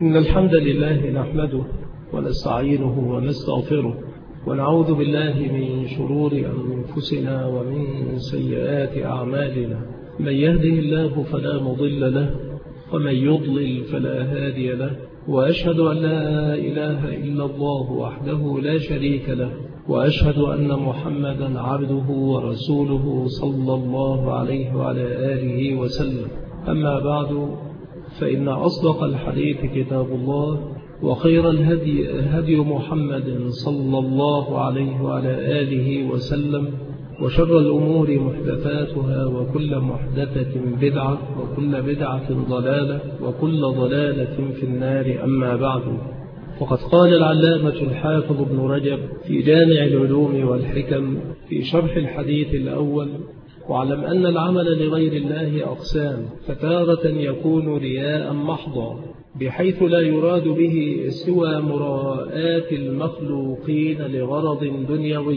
إن الحمد لله نحمده ونستعينه ونستغفره ونعوذ بالله من شرور أنفسنا ومن سيئات أعمالنا. من يهده الله فلا مضل له ومن يضلل فلا هادي له، وأشهد أن لا إله إلا الله وحده لا شريك له، وأشهد أن محمدا عبده ورسوله صلى الله عليه وعلى آله وسلم. أما بعد، فإن أصدق الحديث كتاب الله، وخير الهدي هدي محمد صلى الله عليه وعلى آله وسلم، وشر الأمور محدثاتها، وكل محدثة بدعة، وكل بدعة ضلالة، وكل ضلالة في النار. أما بعد، وقد قال العلامة الحافظ ابن رجب في جامع العلوم والحكم في شرح الحديث الأول: واعلم أن العمل لغير الله أقسام، فتارة يكون رياء محضا بحيث لا يراد به سوى مراءات المخلوقين لغرض دنيوي،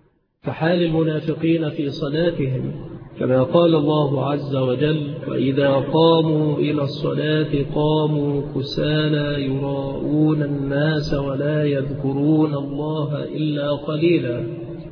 كحال المنافقين في صلاتهم، كما قال الله عز وجل: وإذا قاموا إلى الصلاة قاموا كسالى يراءون الناس ولا يذكرون الله إلا قليلا.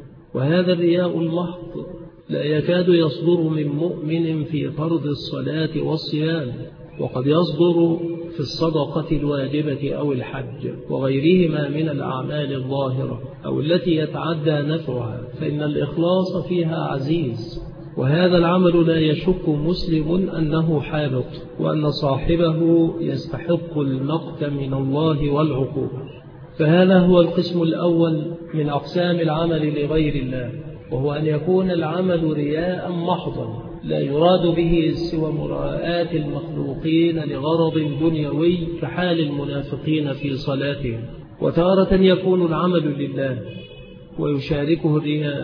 وهذا الرياء المحض لا يكاد يصدر من مؤمن في فرض الصلاة والصيام، وقد يصدر في الصدقة الواجبة أو الحج وغيرهما من الأعمال الظاهرة أو التي يتعدى نفعها، فإن الإخلاص فيها عزيز. وهذا العمل لا يشك مسلم أنه حابط، وأن صاحبه يستحق المقت من الله والعقوبة. فهذا هو القسم الأول من أقسام العمل لغير الله، وهو أن يكون العمل رياء محضا لا يراد به سوى مراءات المخلوقين لغرض دنيوي، كحال المنافقين في صلاتهم. وتارة يكون العمل لله ويشاركه الرياء،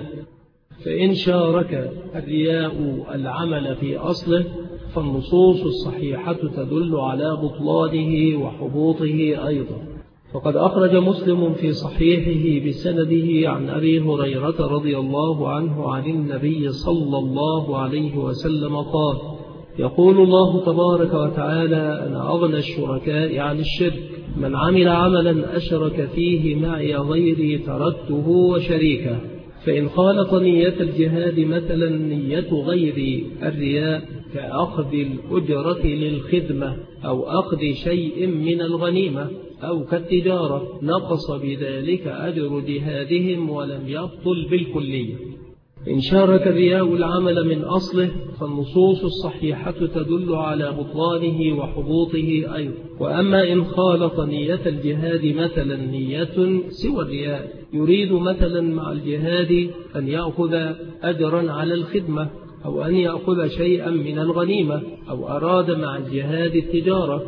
فإن شارك الرياء العمل في أصله فالنصوص الصحيحة تدل على بطلانه وحبوطه أيضا. فقد أخرج مسلم في صحيحه بسنده عن أبي هريرة رضي الله عنه عن النبي صلى الله عليه وسلم قال: يقول الله تبارك وتعالى: أنا أغنى الشركاء عن الشرك، من عمل عملا أشرك فيه معي غيري تركته وشريكه. فإن خالط نية الجهاد مثلا نية غير الرياء كأخذ الأجرة للخدمة أو أخذ شيء من الغنيمة أو كالتجارة، نقص بذلك أجر جهادهم ولم يبطل بالكلية. إن شارك الرياء العمل من أصله فالنصوص الصحيحة تدل على بطلانه وحبوطه أيضا. وأما إن خالط نية الجهاد مثلا نية سوى الرياء، يريد مثلا مع الجهاد أن يأخذ أجرا على الخدمة أو أن يأخذ شيئا من الغنيمة، أو أراد مع الجهاد التجارة،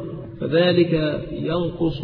فذلك ينقص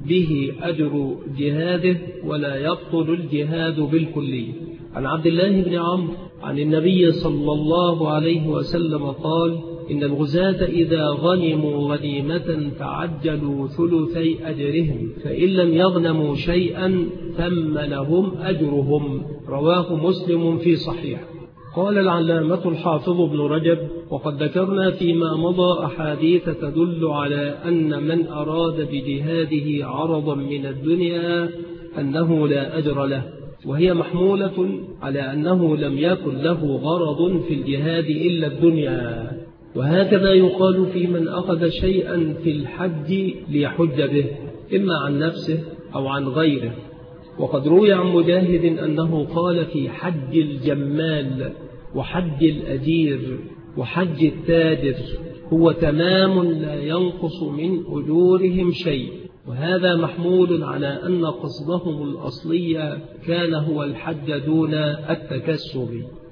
به أجر جهاده ولا يبطل الجهاد بالكلية. عن عبد الله بن عمرو عن النبي صلى الله عليه وسلم قال: إن الغزاة إذا غنموا غنيمة تعجلوا ثلثي أجرهم، فإن لم يغنموا شيئا ثم لهم أجرهم. رواه مسلم في صحيح. قال العلامة الحافظ ابن رجب: وقد ذكرنا فيما مضى أحاديث تدل على أن من أراد بجهاده عرضا من الدنيا أنه لا أجر له، وهي محمولة على أنه لم يكن له غرض في الجهاد إلا الدنيا. وهكذا يقال في من أخذ شيئا في الحج ليحج به، إما عن نفسه أو عن غيره. وقد روي عن مجاهد أنه قال في حج الجمال وحج الأجير وحج التاجر: هو تمام لا ينقص من أجورهم شيء. وهذا محمول على أن قصدهم الأصلي كان هو الحج دون التكسب.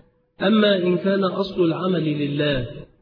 أما إن كان أصل العمل لله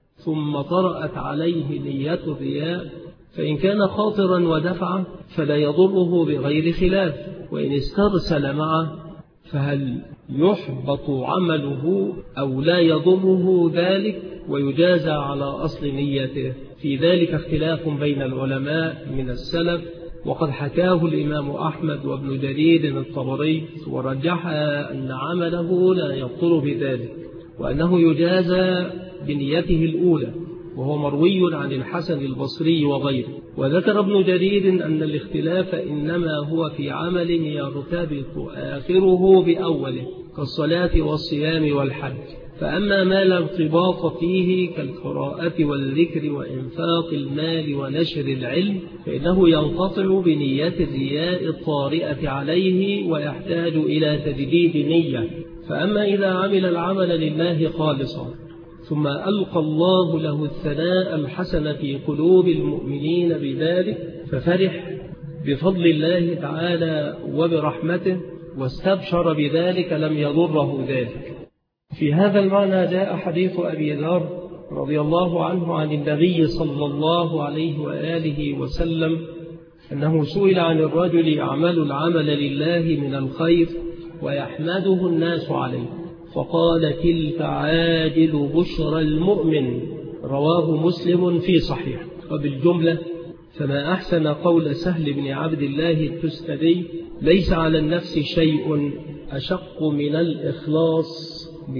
ثم طرأت عليه نية الرياء، فإن كان خاطرا ودفعه فلا يضره بغير خلاف، وإن استرسل معه فهل يحبط عمله أو لا يضره ذلك ويجازى على أصل نيته؟ في ذلك اختلاف بين العلماء من السلف، وقد حكاه الإمام أحمد وابن جرير الطبري، ورجح أن عمله لا يبطل بذلك، وأنه يجازى بنيته الأولى، وهو مروي عن الحسن البصري وغيره. وذكر ابن جرير أن الاختلاف إنما هو في عمل يرتبط آخره بأوله كالصلاة والصيام والحج، فأما ما لا ارتباط فيه كالقراءة والذكر وإنفاق المال ونشر العلم فإنه ينقطع بنية الرياء الطارئة عليه ويحتاج إلى تجديد نية. فأما إذا عمل العمل لله خالصا ثم ألقى الله له الثناء الحسن في قلوب المؤمنين بذلك ففرح بفضل الله تعالى وبرحمته واستبشر بذلك لم يضره ذلك. في هذا المعنى جاء حديث أبي ذر رضي الله عنه عن النبي صلى الله عليه وآله وسلم أنه سئل عن الرجل يعمل العمل لله من الخير ويحمده الناس عليه فقال تلك عاجل بشرى المؤمن، رواه مسلم في صحيح. وبالجملة فما أحسن قول سهل بن عبد الله التستري ليس على النفس شيء أشق من الإخلاص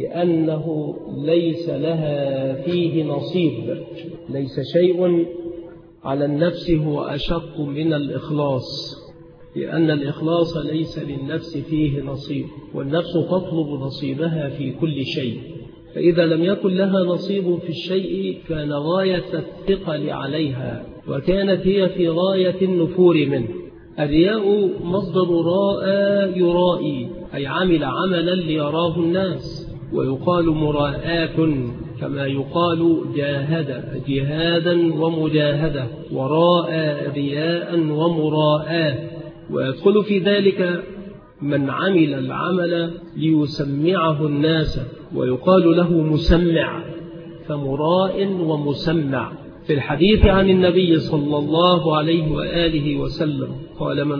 لأنه ليس لها فيه نصيب. ليس شيء على النفس هو أشق من الإخلاص لأن الإخلاص ليس للنفس فيه نصيب، والنفس تطلب نصيبها في كل شيء، فإذا لم يكن لها نصيب في الشيء كان غاية الثقل عليها وكانت هي في غاية النفور منه. الرياء مصدر راء يرائي، أي عمل عملا ليراه الناس، ويقال مراءات كما يقال جاهد جهادا ومجاهدة وراء رياء ومراءات. ويدخل في ذلك من عمل العمل ليسمعه الناس ويقال له مسمع، فمراء ومسمع. في الحديث عن النبي صلى الله عليه وآله وسلم قال من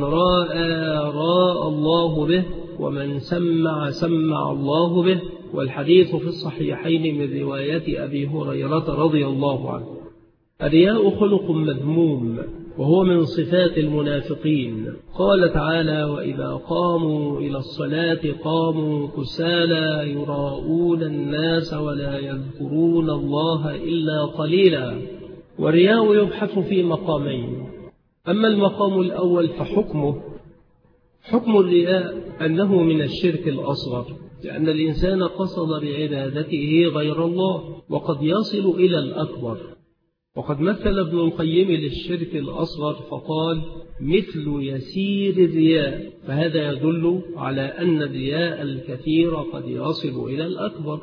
راء الله به ومن سمع الله به، والحديث في الصحيحين من رواية أبي هريرة رضي الله عنه. الرياء خلق مذموم وهو من صفات المنافقين. قال تعالى وإذا قاموا إلى الصلاة قاموا كسالى يراءون الناس ولا يذكرون الله إلا قليلا. والرياء يبحث في مقامين، أما المقام الأول حكم الرياء أنه من الشرك الأصغر، لأن الإنسان قصد بعبادته غير الله وقد يصل إلى الأكبر. وقد مثل ابن القيم للشرك الأصغر فقال مثل يسير الرياء، فهذا يدل على أن الرياء الكثير قد يصل إلى الأكبر.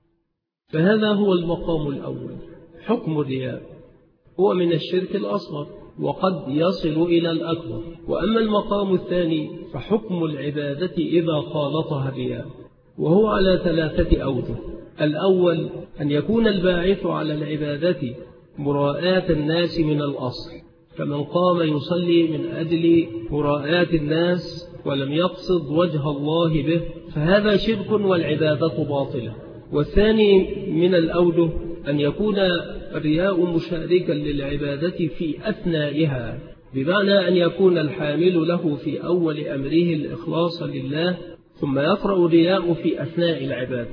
فهذا هو المقام الأول، حكم الرياء هو من الشرك الأصغر وقد يصل إلى الأكبر. وأما المقام الثاني فحكم العبادة إذا خالطها الرياء، وهو على 3 أوجه. الأول أن يكون الباعث على العبادة مراءاة الناس من الأصل، فمن قام يصلي من أجل مراءاة الناس ولم يقصد وجه الله به فهذا شرك والعبادة باطلة. والثاني من الأوجه أن يكون الرياء مشاركا للعبادة في أثنائها، بمعنى أن يكون الحامل له في أول أمره الإخلاص لله ثم يقرأ الرياء في أثناء العبادة.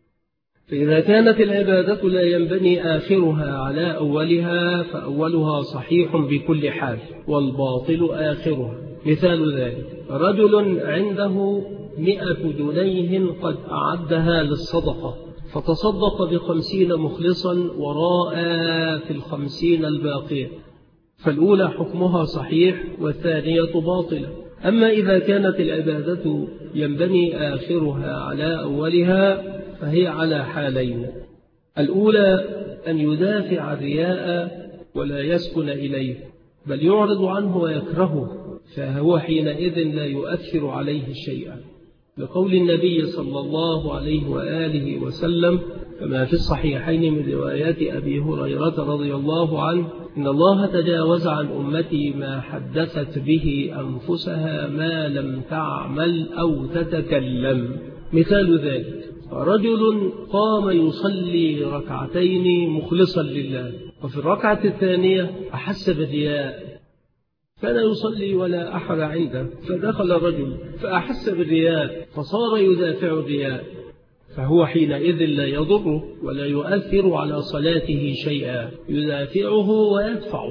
فإذا كانت العبادة لا ينبني آخرها على أولها فأولها صحيح بكل حال والباطل آخرها. مثال ذلك رجل عنده 100 جنيه قد أعدها للصدقة فتصدق ب50 مخلصا وراء في 50 الباقية، فالأولى حكمها صحيح والثانية باطلة. أما إذا كانت العبادة ينبني آخرها على أولها فهي على حالين: الأولى أن يدافع الرياء ولا يسكن إليه بل يعرض عنه ويكرهه، فهو حينئذ لا يؤثر عليه شيئا، لقول النبي صلى الله عليه وآله وسلم كما في الصحيحين من روايات أبي هريرة رضي الله عنه إن الله تجاوز عن أمتي ما حدثت به أنفسها ما لم تعمل أو تتكلم. مثال ذلك رجل قام يصلي ركعتين مخلصا لله، وفي الركعة الثانية أحس بالرياء كان يصلي ولا أحد عنده، فدخل رجل فأحس بالرياء فصار يدافع الرياء، فهو حينئذ لا يضره ولا يؤثر على صلاته شيئا، يدافعه ويدفعه.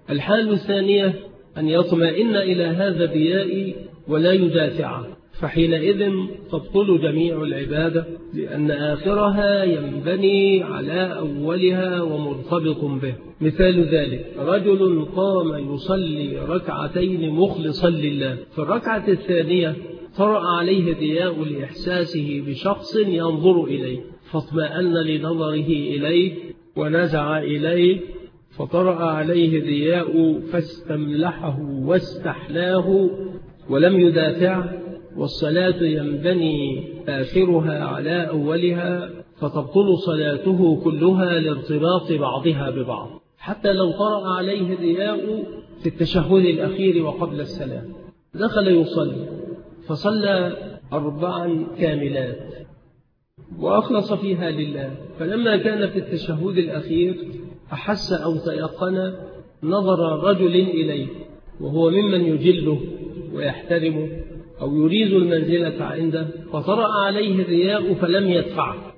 الحال الثانية أن يطمئن إلى هذا الرياء ولا يدافعه، فحينئذ تبطل جميع العبادة، لأن آخرها ينبني على أولها ومرتبط به. مثال ذلك رجل قام يصلي ركعتين مخلصا لله، في الركعة الثانية طرأ عليه الرياء لإحساسه بشخص ينظر إليه، فاطمأن لنظره إليه ونزع إليه، فطرأ عليه الرياء فاستملحه واستحلاه ولم يدافع. والصلاة ينبني آخرها على أولها، فتبطل صلاته كلها لارتباط بعضها ببعض. حتى لو طرأ عليه الرياء في التشهد الأخير وقبل السلام، دخل يصلي فصلى 4 كاملات وأخلص فيها لله، فلما كان في التشهد الأخير أحس أو تيقن نظر رجل إليه وهو ممن يجله ويحترمه أو يريد المنزلة عنده، فطرأ عليه الرياء فلم يدفعه.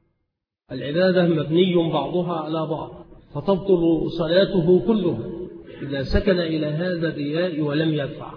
العبادة مبني بعضها على بعض، فتبطل صلاته كلها إذا سكن إلى هذا الرياء ولم يدفعه.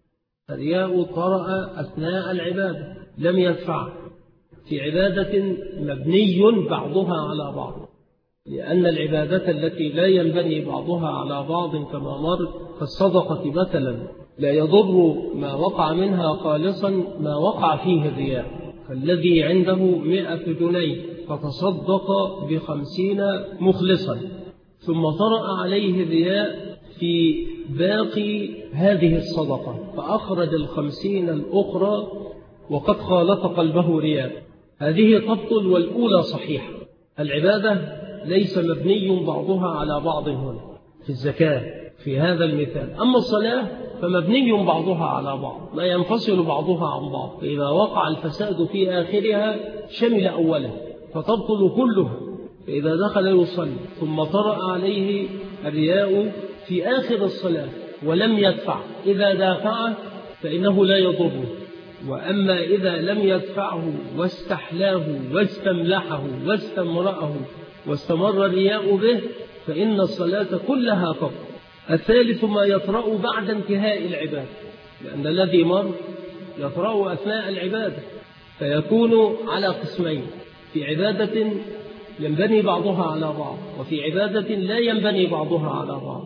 الرياء طرأ أثناء العبادة لم يدفعه في عبادة مبني بعضها على بعض، لأن العبادة التي لا ينبني بعضها على بعض كما مر كالصدقة مثلا لا يضر ما وقع منها خالصا ما وقع فيه الرياء، فالذي عنده 100 جنيه فتصدق ب50 مخلصا، ثم طرأ عليه الرياء في باقي هذه الصدقة فأخرج 50 الأخرى وقد خالط قلبه رياء، هذه تبطل والأولى صحيحة. العبادة ليس مبني بعضها على بعض هنا في الزكاة في هذا المثال، أما الصلاة فمبني بعضها على بعض لا ينفصل بعضها عن بعض، فإذا وقع الفساد في آخرها شمل أوله فتبطل كلها. فإذا دخل يصلي ثم طرأ عليه الرياء في آخر الصلاة ولم يدفع، إذا دافعه فإنه لا يضره، وأما إذا لم يدفعه واستحلاه واستملحه واستمرأه واستمر الرياء به فإن الصلاة كلها تبطل. الثالث ما يطرأ بعد انتهاء العبادة، لأن الذي مر يطرأ أثناء العبادة، فيكون على قسمين: في عبادة ينبني بعضها على بعض، وفي عبادة لا ينبني بعضها على بعض،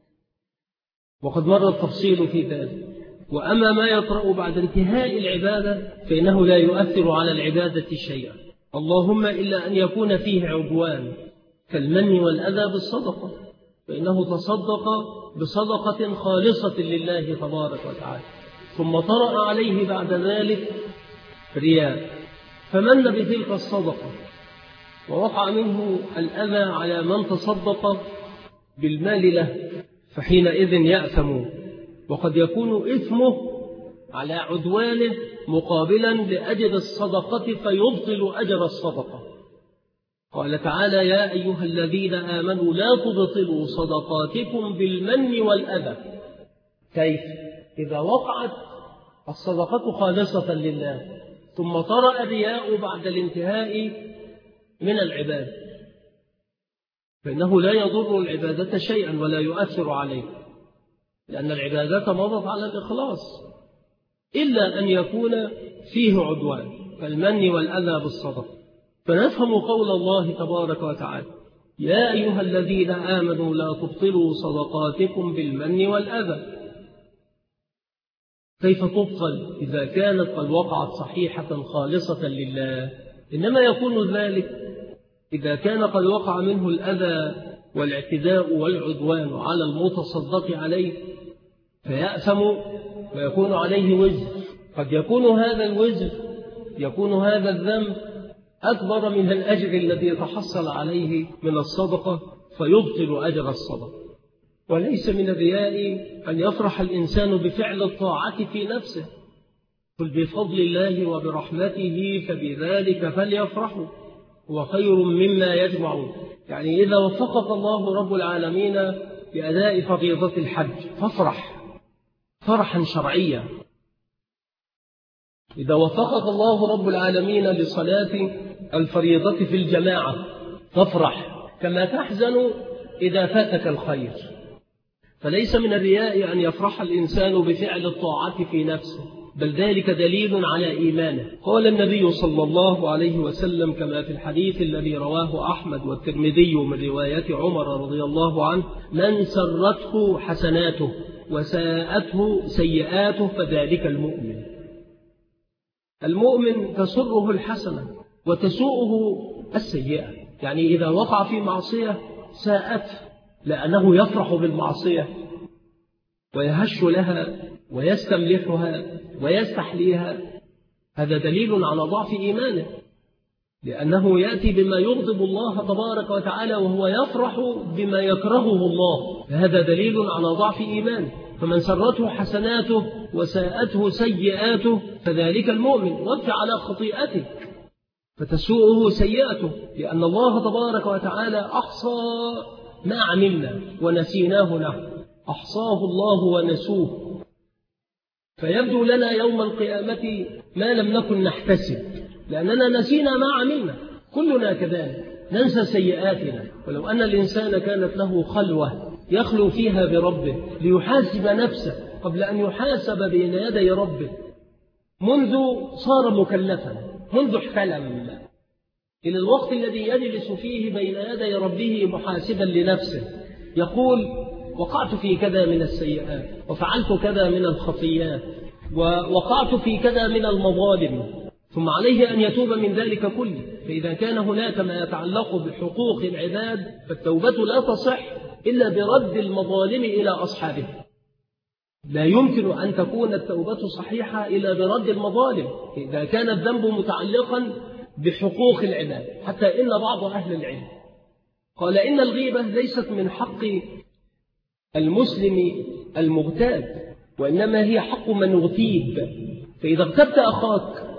وقد مر التفصيل في ذلك. وأما ما يطرأ بعد انتهاء العبادة فإنه لا يؤثر على العبادة شيئا، اللهم إلا أن يكون فيه عدوان كالمن والأذى بالصدقة، فإنه تصدق بصدقة خالصة لله تبارك وتعالى، ثم طرأ عليه بعد ذلك رياء فمن بتلك الصدقة ووقع منه الأذى على من تصدق بالمال له، فحينئذ يأثم، وقد يكون إثمه على عدوانه مقابلا لأجر الصدقة فيبطل أجر الصدقة. قال تعالى: يا أيها الذين آمنوا لا تبطلوا صدقاتكم بالمن والأذى. كيف؟ إذا وقعت الصدقة خالصة لله ثم طرأ الرياء بعد الانتهاء من العبادة فإنه لا يضر العبادة شيئا ولا يؤثر عليه، لأن العبادة مضت على الإخلاص، إلا أن يكون فيه عدوان كالمن والأذى بالصدقة. فنفهم قول الله تبارك وتعالى: يا أيها الذين آمنوا لا تبطلوا صدقاتكم بالمن والأذى. كيف تبطل إذا كانت قد وقعت صحيحة خالصة لله؟ إنما يكون ذلك إذا كان قد وقع منه الأذى والاعتداء والعدوان على المتصدق عليه فيأثم ويكون عليه وزر، قد يكون هذا الوزر يكون هذا الذنب أكبر من الأجر الذي تحصل عليه من الصدقة فيبطل أجر الصدقة. وليس من الرياء أن يفرح الإنسان بفعل الطاعة في نفسه، قل بفضل الله وبرحمته فبذلك فليفرحوا هو خير مما يجمعون. يعني إذا وفقك الله رب العالمين بأداء فريضة الحج فافرح فرحا شرعيا، إذا وفقك الله رب العالمين لصلاة الفريضة في الجماعة فافرح، كما تحزن إذا فاتك الخير. فليس من الرياء أن يفرح الإنسان بفعل الطاعة في نفسه، بل ذلك دليل على إيمانه. قال النبي صلى الله عليه وسلم كما في الحديث الذي رواه أحمد والترمذي من رواية عمر رضي الله عنه: من سرته حسناته وساءته سيئاته فذلك المؤمن. المؤمن تسره الحسنة وتسوءه السيئة، يعني إذا وقع في معصية ساءته لأنه يفرح بالمعصية ويهش لها ويستملحها ويستحليها، هذا دليل على ضعف إيمانه، لأنه يأتي بما يغضب الله تبارك وتعالى وهو يفرح بما يكرهه الله، فهذا دليل على ضعف إيمانه. فمن سرته حسناته وساءته سيئاته فذلك المؤمن. وابك على خطيئتك فتسوءه سيئته، لأن الله تبارك وتعالى أحصى ما عملنا ونسيناه له، أحصاه الله ونسوه، فيبدو لنا يوم القيامة ما لم نكن نحتسب، لأننا نسينا ما عملنا. كلنا كذلك ننسى سيئاتنا. ولو أن الإنسان كانت له خلوة يخلو فيها بربه ليحاسب نفسه قبل أن يحاسب بين يدي ربه، منذ صار مكلفا، منذ احتلم، إلى الوقت الذي يجلس فيه بين يدي ربه محاسبا لنفسه، يقول: وقعت في كذا من السيئات، وفعلت كذا من الخطيات، ووقعت في كذا من المظالم، ثم عليه أن يتوب من ذلك كله. فإذا كان هناك ما يتعلق بحقوق العباد فالتوبة لا تصح إلا برد المظالم إلى أصحابها. لا يمكن أن تكون التوبة صحيحة إلا برد المظالم إذا كان الذنب متعلقا بحقوق العباد. حتى إن بعض أهل العلم قال إن الغيبة ليست من حق المسلم المغتاب، وإنما هي حق من اغتيب. فإذا اغتبت أخاك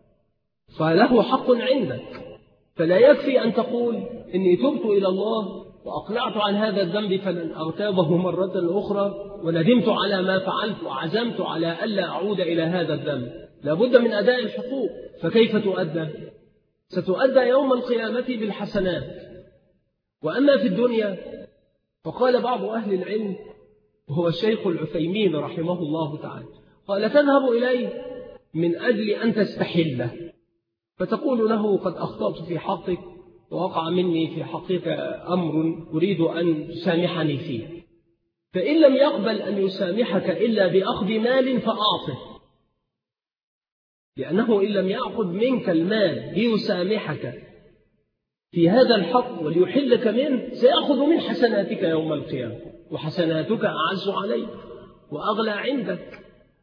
فله حق عندك، فلا يكفي أن تقول إني تبت إلى الله وأقلعت عن هذا الذنب فلن أغتابه مرة أخرى، وندمت على ما فعلت وعزمت على ألا أعود إلى هذا الذنب. لابد من أداء الحقوق. فكيف تؤدى؟ ستؤدى يوم القيامة بالحسنات. وأما في الدنيا فقال بعض أهل العلم وهو الشيخ العثيمين رحمه الله تعالى، قال: تذهب إليه من أجل أن تستحله، فتقول له: قد أخطأت في حقك ووقع مني في حقك أمر أريد أن تسامحني فيه. فإن لم يقبل أن يسامحك إلا بأخذ مال فأعطه، لأنه إن لم يأخذ منك المال ليسامحك في هذا الحق وليحلك منه سيأخذ من حسناتك يوم القيامة، وحسناتك أعز عليك وأغلى عندك.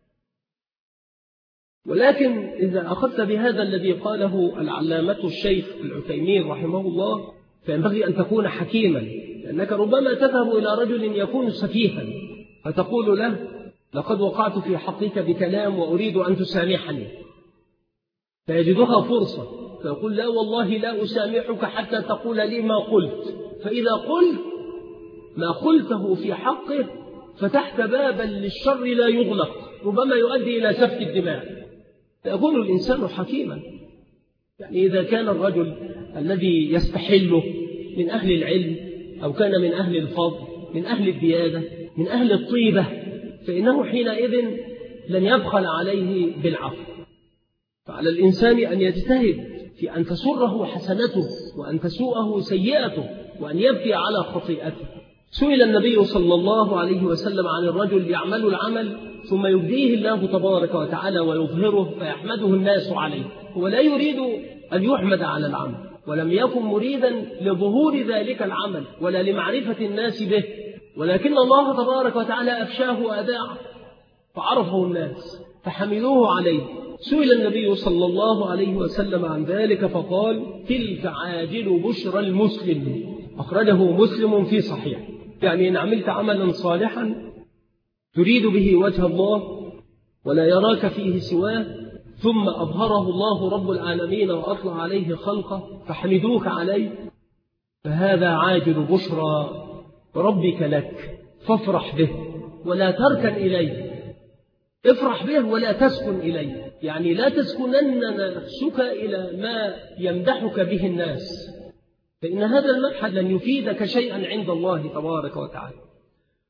ولكن إذا أخذت بهذا الذي قاله العلامة الشيخ العثيمين رحمه الله فينبغي أن تكون حكيما، لأنك ربما تذهب إلى رجل يكون سفيها فتقول له: لقد وقعت في حقك بكلام وأريد أن تسامحني، فيجدها فرصة فيقول: لا والله لا أسامحك حتى تقول لي ما قلت. فإذا قلت ما قلته في حقه فتحت بابا للشر لا يغلق، ربما يؤدي إلى سفك الدماء. فيكون الإنسان حكيما. يعني إذا كان الرجل الذي يستحله من أهل العلم أو كان من أهل الفضل من أهل الديانة من أهل الطيبة فإنه حينئذ لن يبخل عليه بالعفو. فعلى الإنسان أن يجتهد في أن تسره حسنته وأن تسوءه سيئته وأن يبكي على خطيئته. سئل النبي صلى الله عليه وسلم عن الرجل يعمل العمل ثم يبديه الله تبارك وتعالى ويظهره فيحمده الناس عليه. هو لا يريد أن يحمد على العمل ولم يكن مريدا لظهور ذلك العمل ولا لمعرفة الناس به، ولكن الله تبارك وتعالى أفشاه وأذاعه فعرفه الناس فحملوه عليه. سئل النبي صلى الله عليه وسلم عن ذلك فقال: تلك عاجل بشرى المسلم، أخرجه مسلم في صحيح. يعني إن عملت عملا صالحا تريد به وجه الله ولا يراك فيه سواه ثم أظهره الله رب العالمين وأطلع عليه خلقه فحمدوك عليه، فهذا عاجل بشرى ربك لك، فافرح به ولا تركن إليه. افرح به ولا تسكن إليه، يعني لا تسكنن نفسك إلى ما يمدحك به الناس، فإن هذا المدح لن يفيدك شيئا عند الله تبارك وتعالى.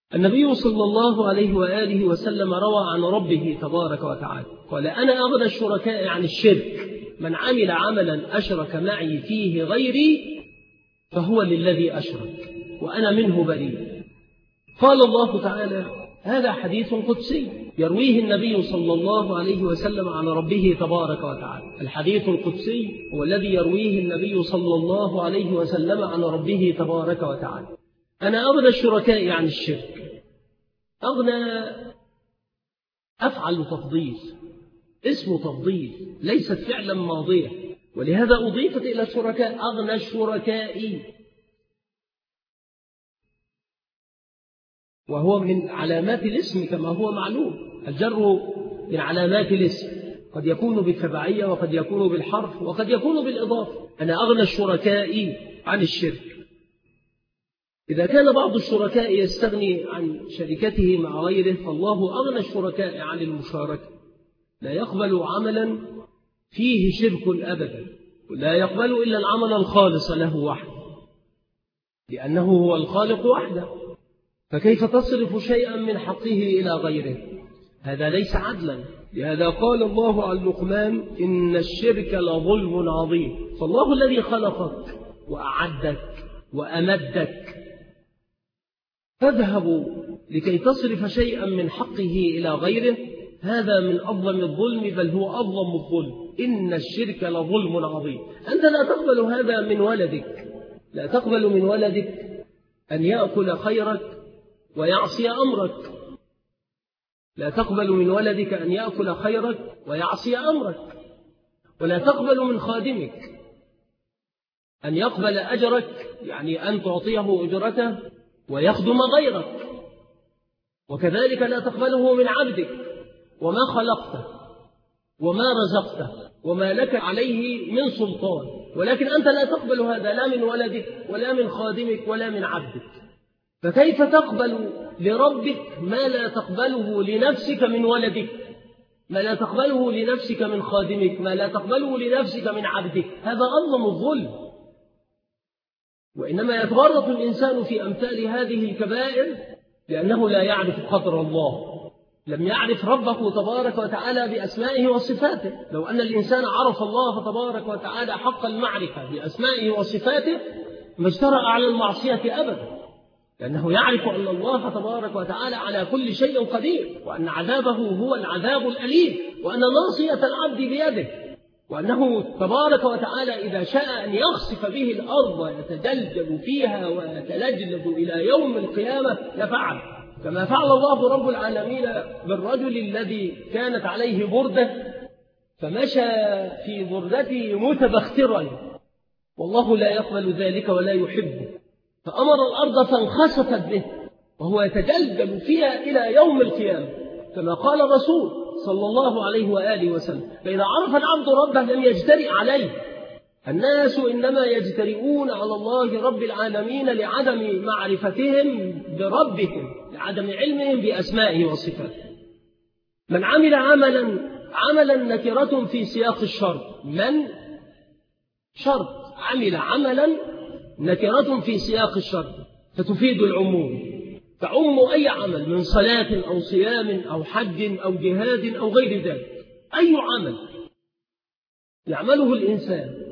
النبي صلى الله عليه وآله وسلم روى عن ربه تبارك وتعالى قال: أنا أغنى الشركاء عن الشرك، من عمل عملا أشرك معي فيه غيري فهو للذي أشرك وأنا منه بريء. قال الله تعالى: هذا حديث قدسي يرويه النبي صلى الله عليه وسلم عن ربه تبارك وتعالى. الحديث القدسي هو الذي يرويه النبي صلى الله عليه وسلم عن ربه تبارك وتعالى. أنا أغنى الشركاء عن الشرك. أغنى أفعل تفضيل، اسم تفضيل، ليست فعلا ماضية، ولهذا أضيفت إلى الشركاء. أغنى الشركاء، وهو من علامات الاسم كما هو معلوم. الجر من علامات الاسم، قد يكون بالتبعية وقد يكون بالحرف وقد يكون بالإضافة. أنا أغنى الشركاء عن الشرك. إذا كان بعض الشركاء يستغني عن شركته مع غيره، فالله أغنى الشركاء عن المشاركة. لا يقبل عملا فيه شرك أبدا، ولا يقبل إلا العمل الخالص له وحده، لأنه هو الخالق وحده. فكيف تصرف شيئا من حقه إلى غيره؟ هذا ليس عدلا. لهذا قال الله عن لقمان: إن الشرك لظلم عظيم. فالله الذي خلقك وأعدك وأمدك، تذهب لكي تصرف شيئا من حقه إلى غيره، هذا من أظلم الظلم، بل هو أظلم الظلم. إن الشرك لظلم عظيم. أنت لا تقبل هذا من ولدك، لا تقبل من ولدك أن يأكل خيرك ويعصي أمرك، لا تقبل من ولدك أن يأكل خيرك ويعصي أمرك، ولا تقبل من خادمك أن يقبل أجرك، يعني أن تعطيه أجرته ويخدم غيرك. وكذلك لا تقبله من عبدك، وما خلقته وما رزقته وما لك عليه من سلطان. ولكن أنت لا تقبل هذا، لا من ولدك ولا من خادمك ولا من عبدك. فكيف تقبل لربك ما لا تقبله لنفسك من ولدك، ما لا تقبله لنفسك من خادمك، ما لا تقبله لنفسك من عبدك؟ هذا أظلم الظلم. وإنما يتورط الإنسان في أمثال هذه الكبائر لأنه لا يعرف قدر الله، لم يعرف ربه تبارك وتعالى بأسمائه وصفاته. لو أن الإنسان عرف الله تبارك وتعالى حق المعرفة بأسمائه وصفاته ما اجترأ على المعصية أبدا، لأنه يعرف أن الله تبارك وتعالى على كل شيء قدير، وأن عذابه هو العذاب الأليم، وأن ناصية العبد بيده، وأنه تبارك وتعالى إذا شاء أن يخسف به الأرض يتجلجل فيها ويتلجلج إلى يوم القيامة لفعل، كما فعل الله رب العالمين بالرجل الذي كانت عليه بردة فمشى في بردته متبخترا، والله لا يقبل ذلك ولا يحبه، فأمر الأرض فانخسفت به وهو يتجلجل فيها إلى يوم القيامة، كما قال الرسول صلى الله عليه وآله وسلم. فإذا عرف العبد ربه لم يجترئ عليه. الناس إنما يجترئون على الله رب العالمين لعدم معرفتهم بربهم، لعدم علمهم بأسمائه وصفاته. من عمل عملا نكرة في سياق الشرط، من شرط عمل عملا نكرة في سياق الشرط فتفيد العموم، تعم أي عمل من صلاة أو صيام أو حج أو جهاد أو غير ذلك. أي عمل يعمله الإنسان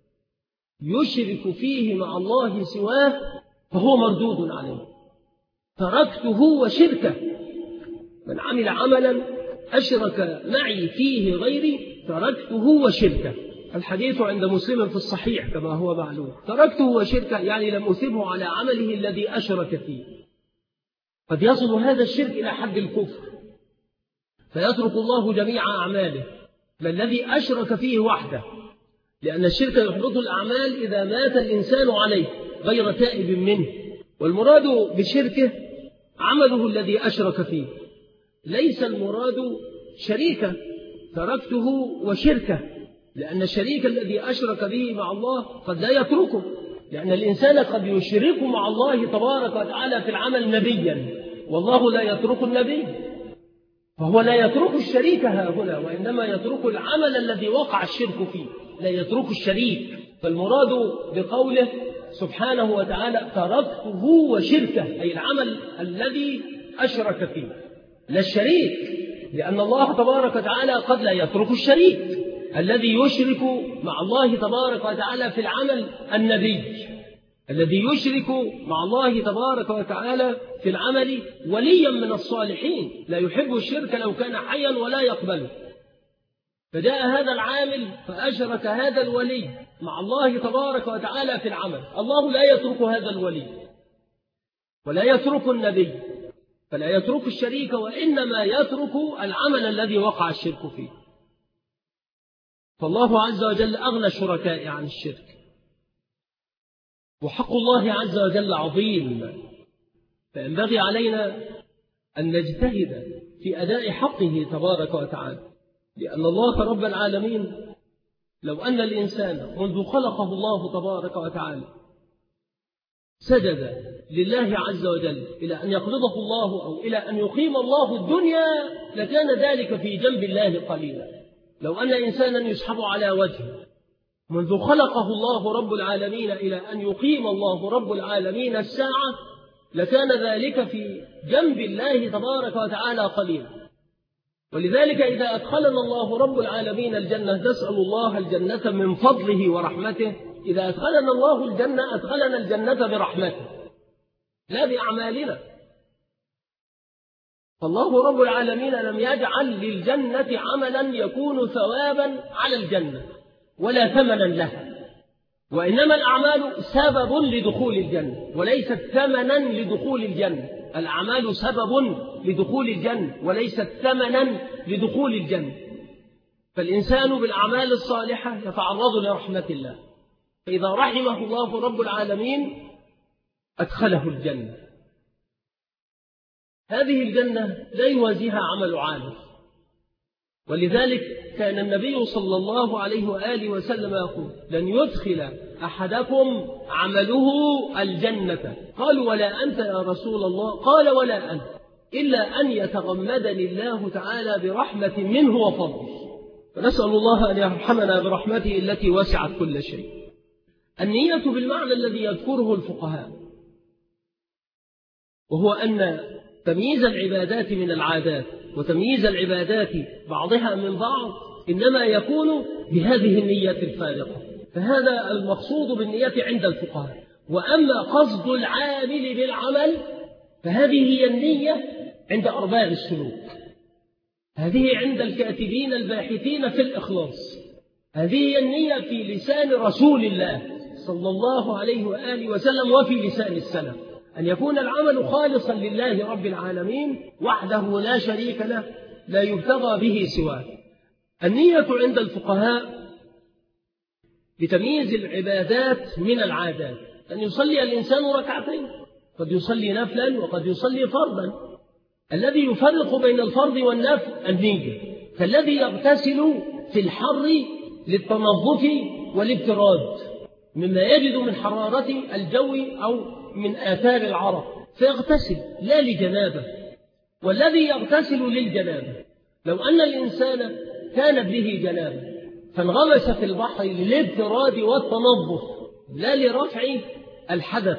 يشرك فيه مع الله سواه فهو مردود عليه. تركته وشركه. من عمل عملا أشرك معي فيه غيري تركته وشركه. الحديث عند مسلم في الصحيح كما هو معلوم. تركته وشركه يعني لم أثبه على عمله الذي أشرك فيه. قد يصل هذا الشرك إلى حد الكفر فيترك الله جميع أعماله، ما الذي أشرك فيه وحده، لأن الشرك يحبط الأعمال إذا مات الإنسان عليه غير تائب منه. والمراد بشركه عمله الذي أشرك فيه، ليس المراد شريكه. تركته وشركه، لأن الشريك الذي أشرك به مع الله قد لا يتركه، لأن الإنسان قد يشرك مع الله تبارك وتعالى في العمل نبيا، والله لا يترك النبي، فهو لا يترك الشريك هنا، وإنما يترك العمل الذي وقع الشرك فيه، لا يترك الشريك. فالمراد بقوله سبحانه وتعالى تركته وشركه، أي العمل الذي أشرك فيه، لا الشريك، لأن الله تبارك وتعالى قد لا يترك الشريك. الذي يشرك مع الله تبارك وتعالى في العمل النبي، الذي يشرك مع الله تبارك وتعالى في العمل وليا من الصالحين، لا يحب الشرك لو كان حيا ولا يقبله. فجاء هذا العامل فأشرك هذا الولي مع الله تبارك وتعالى في العمل. الله لا يترك هذا الولي ولا يترك النبي، فلا يترك الشريك، وإنما يترك العمل الذي وقع الشرك فيه. فالله عز وجل أغنى الشركاء عن الشرك، وحق الله عز وجل عظيم، فينبغي علينا أن نجتهد في أداء حقه تبارك وتعالى، لأن الله رب العالمين لو أن الإنسان منذ خلقه الله تبارك وتعالى سجد لله عز وجل إلى أن يقبضه الله أو إلى أن يقيم الله الدنيا لكان ذلك في جنب الله قليلا. لو أن إنسانا يسحب على وجهه منذ خلقه الله رب العالمين إلى أن يقيم الله رب العالمين الساعة لكان ذلك في جنب الله تبارك وتعالى قليلا. ولذلك إذا أدخلنا الله رب العالمين الجنة نسأل الله الجنة من فضله ورحمته. إذا أدخلنا الله الجنة أدخلنا الجنة برحمته لا بأعمالنا. فالله رب العالمين لم يجعل للجنة عملا يكون ثوابا على الجنة ولا ثمنا لها، وإنما الأعمال سبب لدخول الجنة وليست ثمنا لدخول الجنة. الأعمال سبب لدخول الجنة وليست ثمنا لدخول الجنة. فالإنسان بالأعمال الصالحة يتعرض لرحمة الله، فإذا رحمه الله رب العالمين أدخله الجنة. هذه الجنة لا يوازيها عمل عامل، ولذلك كان النبي صلى الله عليه وآله وسلم يقول لن يدخل أحدكم عمله الجنة. قالوا ولا أنت يا رسول الله؟ قال ولا أنت، إلا أن يتغمدني الله تعالى برحمة منه وفضله. فنسأل الله أن يرحمنا برحمته التي وسعت كل شيء. النية بالمعنى الذي يذكره الفقهاء، وهو أن تمييز العبادات من العادات وتمييز العبادات بعضها من بعض إنما يكون بهذه النية الفارقة. فهذا المقصود بالنية عند الفقهاء. وأما قصد العامل بالعمل فهذه هي النية عند أرباب السلوك، هذه عند الكاتبين الباحثين في الإخلاص، هذه هي النية في لسان رسول الله صلى الله عليه وآله وسلم وفي لسان السلف، أن يكون العمل خالصا لله رب العالمين وحده لا شريك له لا يبتغى به سواه. النية عند الفقهاء بتمييز العبادات من العادات. أن يصلي الإنسان ركعتين، قد يصلي نفلا وقد يصلي فرضا. الذي يفرق بين الفرض والنفل النية، فالذي يغتسل في الحر للتنظف والابتراد مما يجد من حرارة الجو أو من آثار العرق فيغتسل لا لجنابه، والذي يغتسل للجنابه لو أن الإنسان كانت به جنابه فانغمس في البحر للابتراد والتنظف لا لرفع الحدث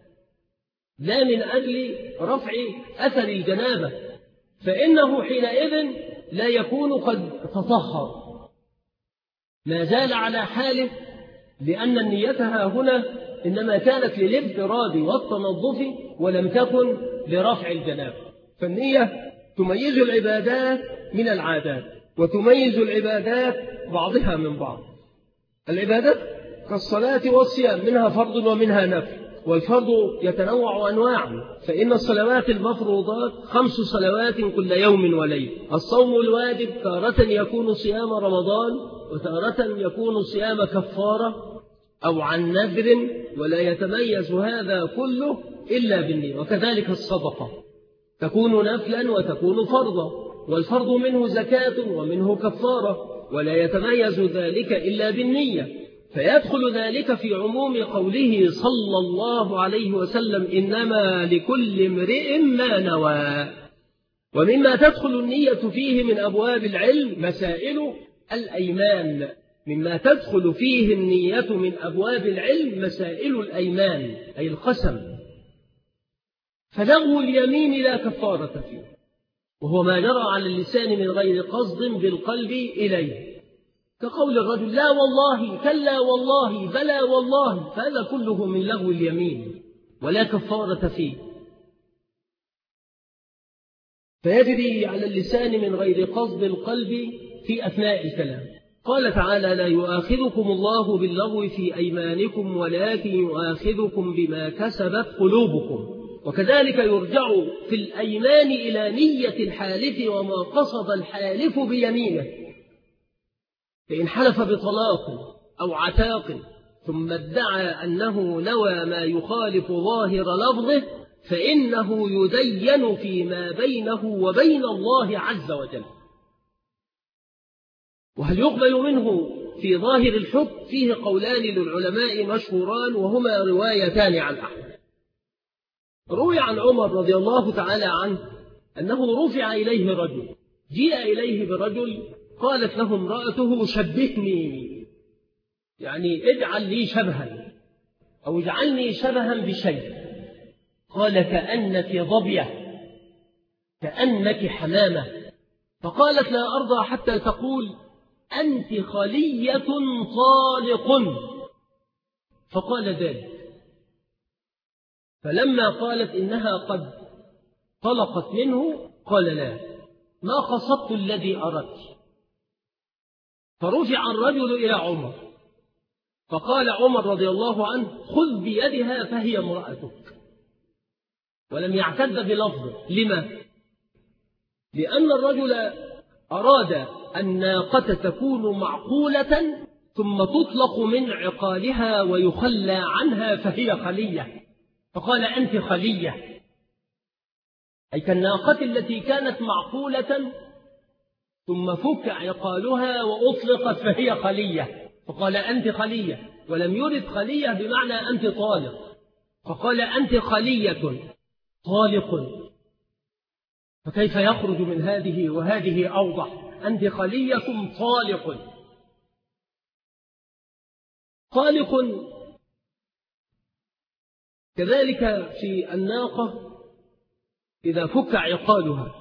لا من أجل رفع أثر الجنابة، فإنه حينئذ لا يكون قد تطهر، ما زال على حاله، لأن نيتها هنا إنما كانت للابتراد والتنظف ولم تكن لرفع الجنابة. فالنية تميز العبادات من العادات وتميز العبادات بعضها من بعض. العبادات كالصلاة والصيام منها فرض ومنها نفل، والفرض يتنوع أنواعا، فإن الصلوات المفروضات 5 صلوات كل يوم وليلة. الصوم الواجب تارة يكون صيام رمضان وتارة يكون صيام كفارة أو عن نذر، ولا يتميز هذا كله إلا بالنية. وكذلك الصدقة تكون نفلا وتكون فرضا، والفرض منه زكاة ومنه كفارة، ولا يتميز ذلك إلا بالنية. فيدخل ذلك في عموم قوله صلى الله عليه وسلم إنما لكل امرئ ما نوى. ومما تدخل النية فيه من أبواب العلم مسائل الأيمان، مما تدخل فيه النية من أبواب العلم مسائل الأيمان أي القسم، فلغو اليمين لا كفارة فيه، وهو ما جرى على اللسان من غير قصد بالقلب إليه، كقول الرجل لا والله، كلا والله، بلى والله، فهذا كله من لغو اليمين ولا كفارة فيه، فيجري على اللسان من غير قصد القلب في أثناء الكلام. قال تعالى لا يؤاخذكم الله باللغو في أيمانكم ولكن يؤاخذكم بما كسبت قلوبكم. وكذلك يرجع في الأيمان إلى نية الحالف وما قصد الحالف بيمينه، فإن حلف بطلاق أو عتاق ثم ادعى أنه نوى ما يخالف ظاهر لفظه فإنه يدين فيما بينه وبين الله عز وجل. وهل يقبل منه في ظاهر الحكم؟ فيه قولان للعلماء مشهوران وهما روايتان عن أحمد. روي عن عمر رضي الله تعالى عنه أنه رفع إليه رجل، جيء إليه برجل قالت له امرأته شبهني، يعني اجعل لي شبها أو اجعلني شبها بشيء. قال كأنك ضبية، كأنك حمامة. فقالت لا أرضى حتى تقول أنت خلية طالق، فقال ذلك. فلما قالت إنها قد طلقت منه قال لا، ما قصدت الذي أردت. فرجع الرجل إلى عمر فقال عمر رضي الله عنه خذ بيدها فهي امرأتك، ولم يعتد بلفظه. لما؟ لأن الرجل أراد الناقة تكون معقولة ثم تطلق من عقالها ويخلى عنها فهي خلية، فقال أنت خلية، أي كالناقة التي كانت معقولة ثم فك عقالها وأطلقت فهي خلية، فقال أنت خلية، ولم يرد خلية بمعنى أنت طالق، فقال أنت خلية طالق. فكيف يخرج من هذه وهذه أوضح؟ أنت خلية طالق. طالق كذلك في الناقة إذا فك عقالها،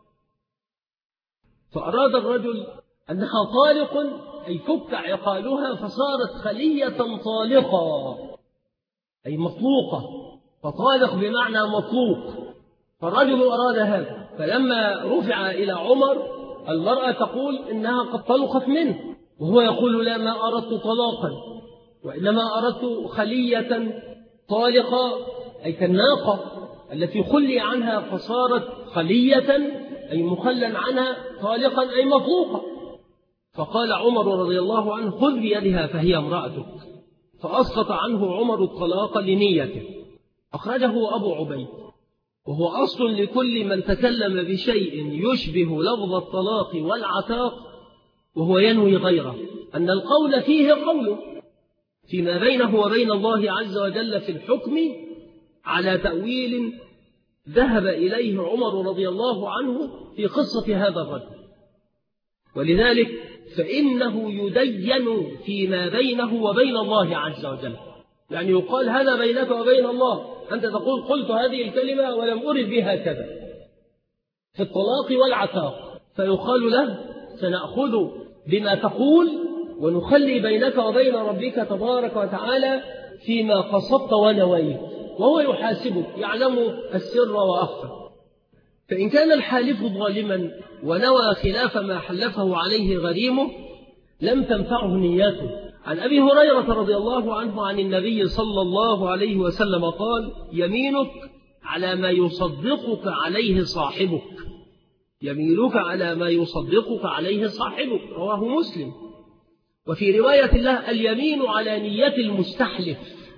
فأراد الرجل أنها طالق أي فك عقالها فصارت خلية طالقة أي مطلوقة، فطالق بمعنى مطلوق. فالرجل أراد هذا، فلما رفع إلى عمر المرأة تقول إنها قد طلقت منه، وهو يقول لا، ما أردت طلاقا، وإنما أردت خلية طالقة أي كالناقة التي خلي عنها فصارت خلية أي مخلا عنها، طالقا أي مطلوقة. فقال عمر رضي الله عنه خذ بيدها فهي امرأتك، فأسقط عنه عمر الطلاق لنيته. أخرجه أبو عبيد، وهو أصل لكل من تكلم بشيء يشبه لفظ الطلاق والعتاق وهو ينوي غيره، أن القول فيه قوله فيما بينه وبين الله عز وجل في الحكم على تأويل ذهب إليه عمر رضي الله عنه في قصة هذا الرجل. ولذلك فإنه يدين فيما بينه وبين الله عز وجل، يعني يقال هذا بينك وبين الله، أنت تقول قلت هذه الكلمة ولم أرد بها كذا في الطلاق والعتاق، فيقال له سنأخذ بما تقول ونخلي بينك وبين ربك تبارك وتعالى فيما قصدت ونويت، وهو يحاسبك يعلم السر وأخفى. فإن كان الحالف ظالما ونوى خلاف ما حلفه عليه غريمه لم تنفعه نياته. عن أبي هريرة رضي الله عنه عن النبي صلى الله عليه وسلم قال يمينك على ما يصدقك عليه صاحبك، يمينك على ما يصدقك عليه صاحبك، رواه مسلم. وفي رواية له اليمين على نية المستحلف،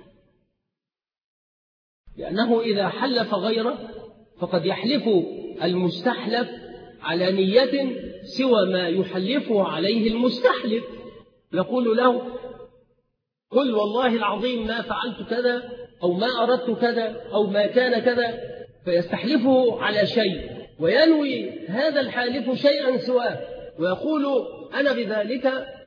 لأنه إذا حلف غيره فقد يحلف المستحلف على نية سوى ما يحلفه عليه المستحلف، يقول له قل والله العظيم ما فعلت كذا أو ما أردت كذا أو ما كان كذا، فيستحلفه على شيء وينوي هذا الحالف شيئا سواه، ويقول أنا بذلك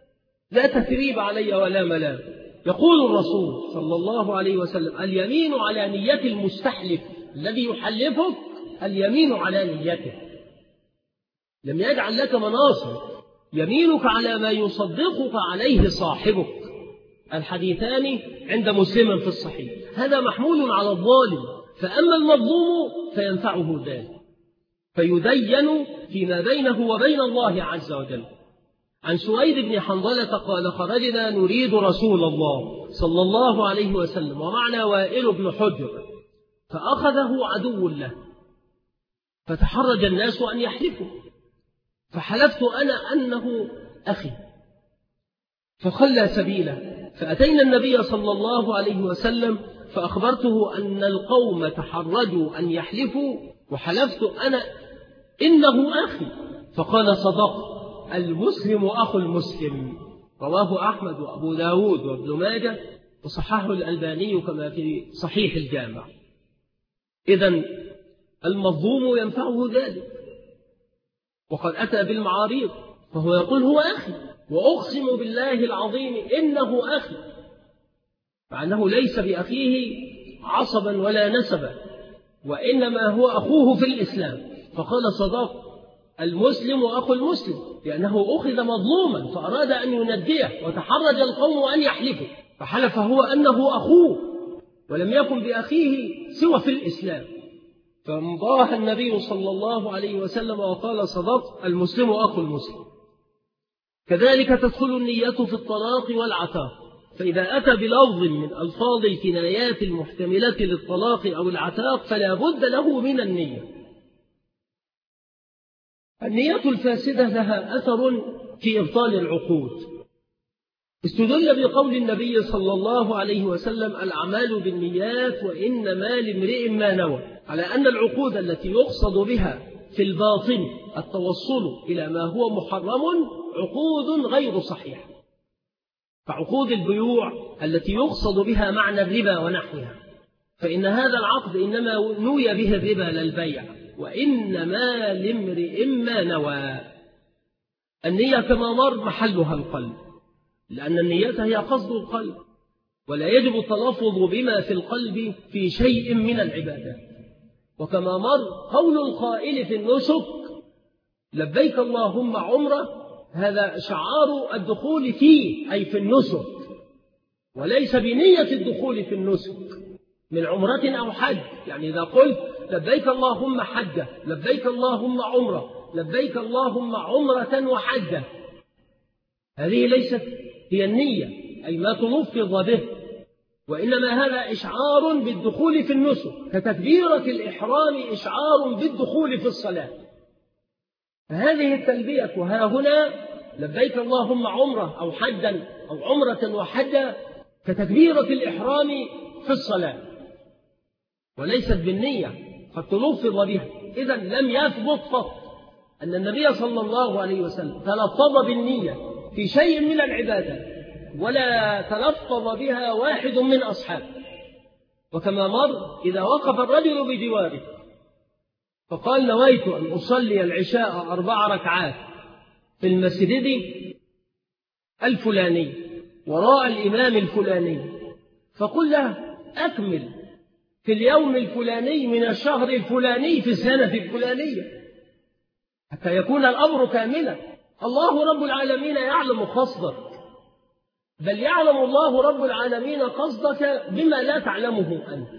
لا تثريب علي ولا ملام. يقول الرسول صلى الله عليه وسلم: اليمين على نية المستحلف، الذي يحلفك اليمين على نيته، لم يجعل لك مناصب، يمينك على ما يصدقك عليه صاحبك. الحديثان عند مسلم في الصحيح. هذا محمول على الظالم، فأما المظلوم فينفعه ذلك، فيدين فيما بينه وبين الله عز وجل. عن سويد بن حنظلة قال: خرجنا نريد رسول الله صلى الله عليه وسلم ومعنا وائل بن حجر، فأخذه عدو له، فتحرج الناس أن يحلفوا، فحلفت أنا أنه أخي، فخلى سبيله. فأتينا النبي صلى الله عليه وسلم فأخبرته أن القوم تحرجوا أن يحلفوا، وحلفت أنا إنه أخي، فقال: صدق، المسلم أخو المسلم. رواه أحمد وأبو داود وابن ماجه، وصححه الألباني كما في صحيح الجامع. إذن المظلوم ينفعه ذلك، وقد أتى بالمعاريض، فهو يقول: هو أخي، وأقسم بالله العظيم إنه أخي، مع أنه ليس بأخيه عصبا ولا نسبا، وإنما هو أخوه في الإسلام. فقال: صدق، المسلم أخو المسلم، لأنه أخذ مظلوما فأراد أن ينديه، وتحرج القوم أن يحلفوا، فحلف هو أنه أخوه ولم يكن بأخيه سوى في الإسلام. فانضاح النبي صلى الله عليه وسلم وقال: صدق، المسلم أخو المسلم. كذلك تدخل النية في الطلاق والعتاق، فإذا أتى بلفظ من ألفاظ الكنايات المحتملة للطلاق أو العتاق فلا بد له من النية. النية الفاسدة لها أثر في إبطال العقود. استدل بقول النبي صلى الله عليه وسلم: الأعمال بالنيات وإنما لامرئ ما نوى، على أن العقود التي يقصد بها في الباطن التوصل إلى ما هو محرم عقود غير صحيحة، فعقود البيوع التي يقصد بها معنى الربا ونحوها، فإن هذا العقد إنما نوي به الربا للبيع، وإنما لامرئ ما نوى. النية كما مر محلها القلب، لأن النية هي قصد القلب، ولا يجب التلفظ بما في القلب في شيء من العبادات. وكما مر قول القائل في النسك: لبيك اللهم عمرة، هذا شعار الدخول فيه أي في النسك، وليس بنية الدخول في النسك من عمرة أو حج. يعني إذا قلت لبيك اللهم حجة، لبيك اللهم عمرة، لبيك اللهم عمرة وحجة، هذه ليست هي النية أي ما تلفظ به، وإنما هذا إشعار بالدخول في النسك، كتكبيرة الإحرام إشعار بالدخول في الصلاة. فهذه التلبية وها هنا لبيك اللهم عمرة أو حجا أو عمرة وحجة كتكبيرة الإحرام في الصلاة، وليست بالنية قد تلفظ بها. إذن لم يثبت فقط أن النبي صلى الله عليه وسلم تلفظ بالنية في شيء من العبادات، ولا تلفظ بها واحد من أصحابه. وكما مر إذا وقف الرجل بجواره فقال: نويت أن أصلي العشاء 4 ركعات في المسجد الفلاني وراء الإمام الفلاني، فقل له: أكمل في اليوم الفلاني من الشهر الفلاني في السنة الفلانية، حتى يكون الأمر كاملا. الله رب العالمين يعلم قصدك، بل يعلم الله رب العالمين قصدك بما لا تعلمه أنت،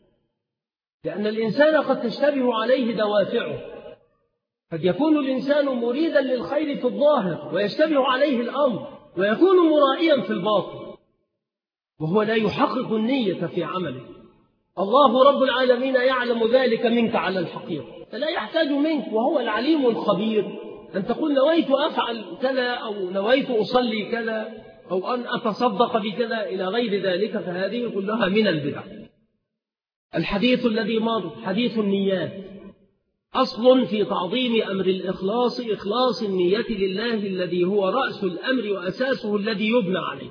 لأن الإنسان قد تشتبه عليه دوافعه، قد يكون الإنسان مريدا للخير في الظاهر ويشتبه عليه الأمر، ويكون مرائيا في الباطن وهو لا يحقق النية في عمله. الله رب العالمين يعلم ذلك منك على الحقيقة، فلا يحتاج منك وهو العليم الخبير أن تقول نويت أفعل كذا أو نويت أصلي كذا أو أن أتصدق بكذا إلى غير ذلك، فهذه كلها من البدع. الحديث الذي مر حديث النيات أصل في تعظيم أمر الإخلاص، إخلاص النية لله الذي هو رأس الأمر وأساسه الذي يبنى عليه.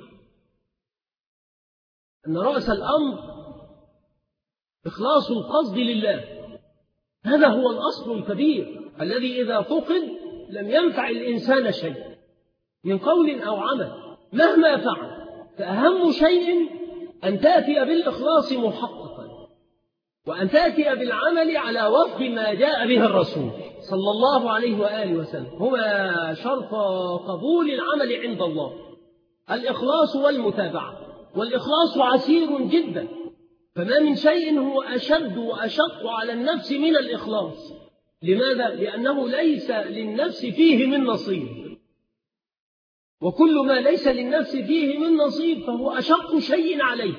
أن رأس الأمر إخلاص القصد لله، هذا هو الأصل الكبير الذي إذا فقد لم ينفع الإنسان شيء من قول أو عمل، مهما فعل، فأهم شيء أن تأتي بالإخلاص محققا، وأن تأتي بالعمل على وفق ما جاء به الرسول صلى الله عليه وآله وسلم. هما شرط قبول العمل عند الله، الإخلاص والمتابعة. والإخلاص عسير جدا، فما من شيء هو أشد وأشق على النفس من الإخلاص. لماذا؟ لأنه ليس للنفس فيه من نصيب، وكل ما ليس للنفس فيه من نصيب فهو أشق شيء عليه.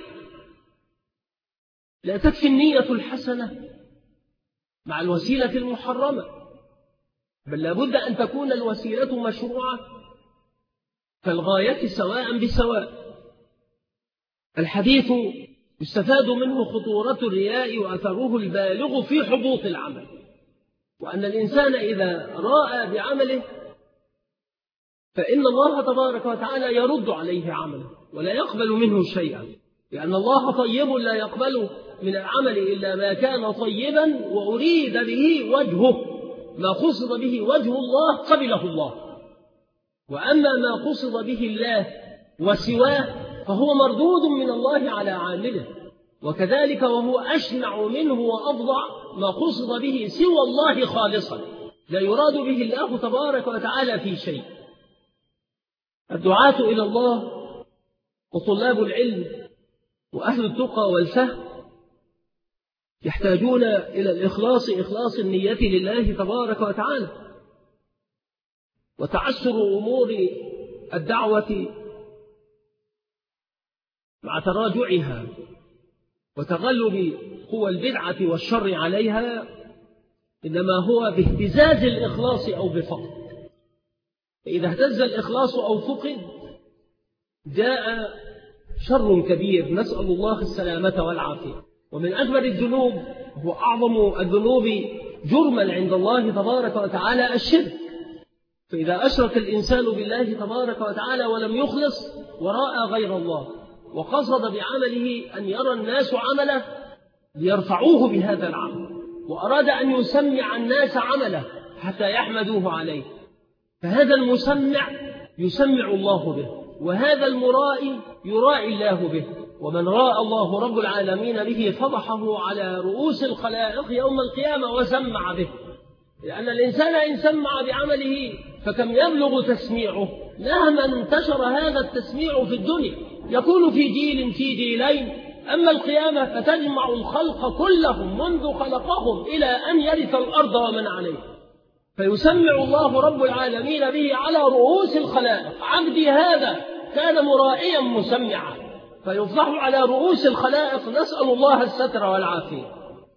لا تكفي النية الحسنة مع الوسيلة المحرمة، بل لابد أن تكون الوسيلة مشروعة، فالغاية سواء بسواء. الحديث يستفاد منه خطورة الرياء وأثره البالغ في حبوط العمل، وأن الإنسان إذا راء بعمله فإن الله تبارك وتعالى يرد عليه عمله ولا يقبل منه شيئا، لأن الله طيب لا يقبل من العمل إلا ما كان طيبا وأريد به وجهه. ما قصد به وجه الله قبله الله، وأما ما قصد به الله وسواه فهو مردود من الله على عامله. وكذلك وهو أشنع منه وأفظع ما قصد به سوى الله خالصا، لا يراد به الله تبارك وتعالى في شيء. الدعاة إلى الله وطلاب العلم وأهل التقى والفهم يحتاجون إلى الإخلاص، إخلاص النية لله تبارك وتعالى، وتعسر أمور الدعوة مع تراجعها وتغلب قوى البدعة والشر عليها إنما هو باهتزاز الإخلاص أو بفقد. فإذا اهتز الإخلاص أو فقد جاء شر كبير، نسأل الله السلامة والعافية. ومن أكبر الذنوب هو أعظم الذنوب جرما عند الله تبارك وتعالى الشرك. فإذا أشرك الإنسان بالله تبارك وتعالى ولم يخلص وراء غير الله وقصد بعمله أن يرى الناس عمله ليرفعوه بهذا العمل، وأراد أن يسمع الناس عمله حتى يحمدوه عليه، فهذا المسمع يسمع الله به، وهذا المرائي يرائي الله به. ومن راى الله رب العالمين به فضحه على رؤوس الخلائق يوم القيامة وسمع به، لأن الإنسان إن سمع بعمله فكم يبلغ تسميعه. مهما انتشر هذا التسميع في الدنيا يكون في جيل في جيلين، أما القيامة فتجمع الخلق كلهم منذ خلقهم إلى أن يرث الأرض ومن عليها، فيسمع الله رب العالمين به على رؤوس الخلائق. عبدي هذا كان مرائيا مسمعا، فيفضح على رؤوس الخلائق، نسأل الله الستر والعافية.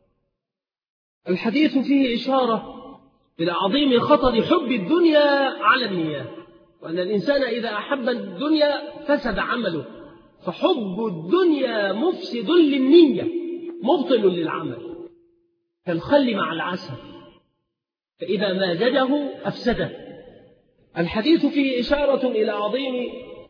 الحديث فيه إشارة إلى عظيم خطر حب الدنيا على النيات، وأن الإنسان إذا أحب الدنيا فسد عمله، فحب الدنيا مفسد للنية مبطل للعمل، كالخل مع العسل، فإذا مازجه أفسده. الحديث فيه إشارة إلى عظيم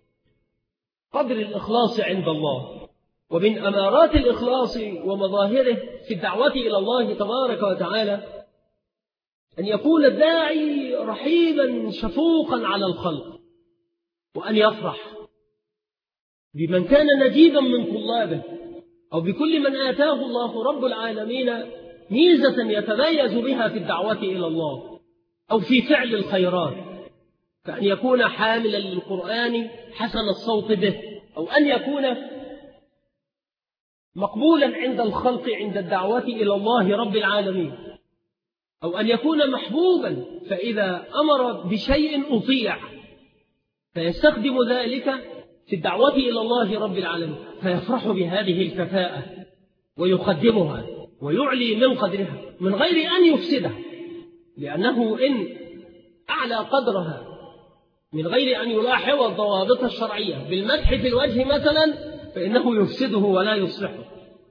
قدر الإخلاص عند الله، ومن أمارات الإخلاص ومظاهره في الدعوة إلى الله تبارك وتعالى أن يكون الداعي رحيما شفوقا على الخلق، وأن يفرح بمن كان نجيبا من طلابه، أو بكل من آتاه الله رب العالمين ميزة يتميز بها في الدعوة إلى الله أو في فعل الخيرات، كأن يكون حاملا للقرآن حسن الصوت به، أو أن يكون مقبولا عند الخلق عند الدعوة إلى الله رب العالمين، أو أن يكون محبوبا فإذا أمر بشيء أطيع، فيستخدم ذلك في الدعوة إلى الله رب العالمين، فيفرح بهذه الكفاءة ويقدمها ويعلي من قدرها من غير أن يفسدها، لأنه إن أعلى قدرها من غير أن يلاحظ الضوابط الشرعية بالمدح في الوجه مثلا فإنه يفسده ولا يصلحه.